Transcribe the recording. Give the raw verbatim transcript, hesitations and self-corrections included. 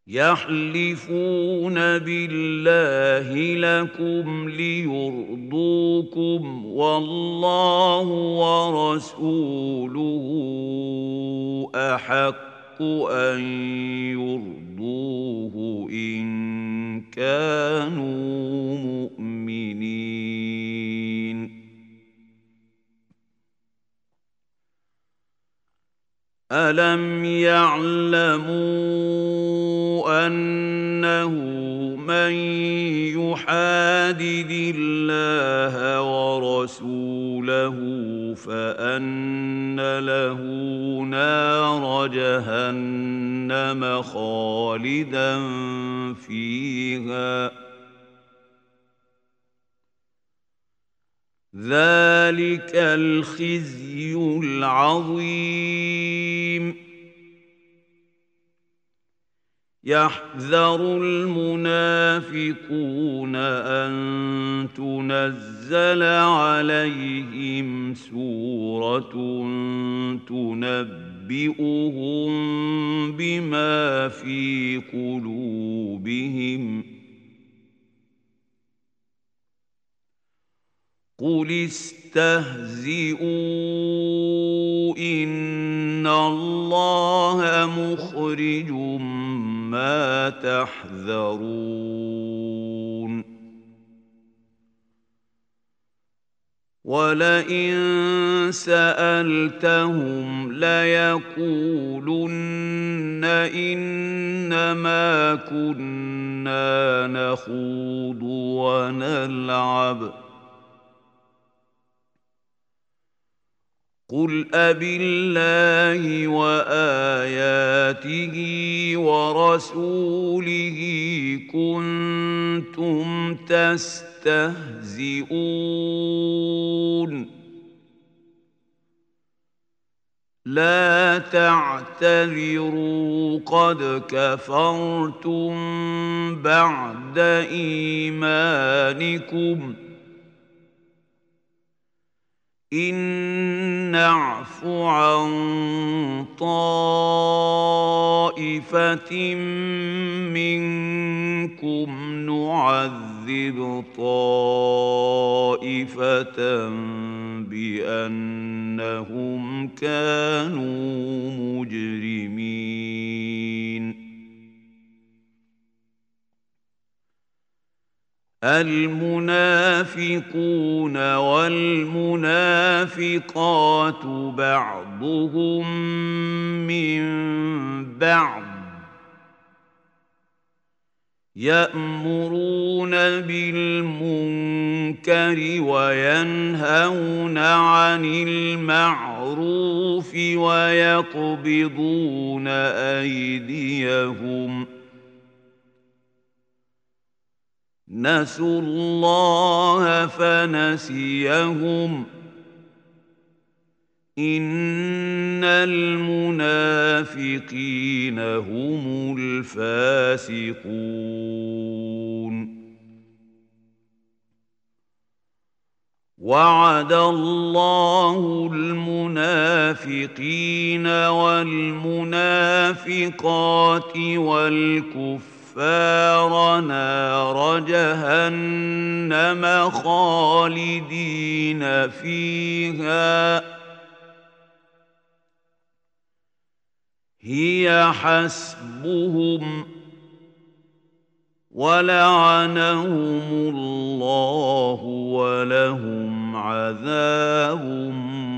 يحلفون بالله لكم ليرضوكم والله ورسوله أحق أن يرضوه إن كانوا مؤمنين. ألم يعلموا أنه من يحادد الله ورسوله فأن له نار جهنم خالدا فيها ذلك الخزي العظيم. يحذر المنافقون أن تنزل عليهم سورة تنبئهم بما في قلوبهم قل استهزئوا إن الله مخرج ما تحذرون. ولئن سألتهم ليقولن إنما كنا نخوض ونلعب قل أبالله وآياته ورسوله كنتم تستهزئون لا تعتذروا قد كفرتم بعد إيمانكم إن نعف عن طائفة منكم نعذب طائفة بأنهم كانوا مجرمين. المنافقون والمنافقات بعضهم من بعض يأمرون بالمنكر وينهون عن المعروف ويقبضون أيديهم نسوا الله فنسيهم إن المنافقين هم الفاسقون. وعد الله المنافقين والمنافقات والكفار كفار نار جهنم خالدين فيها هي حسبهم ولعنهم الله ولهم عذاب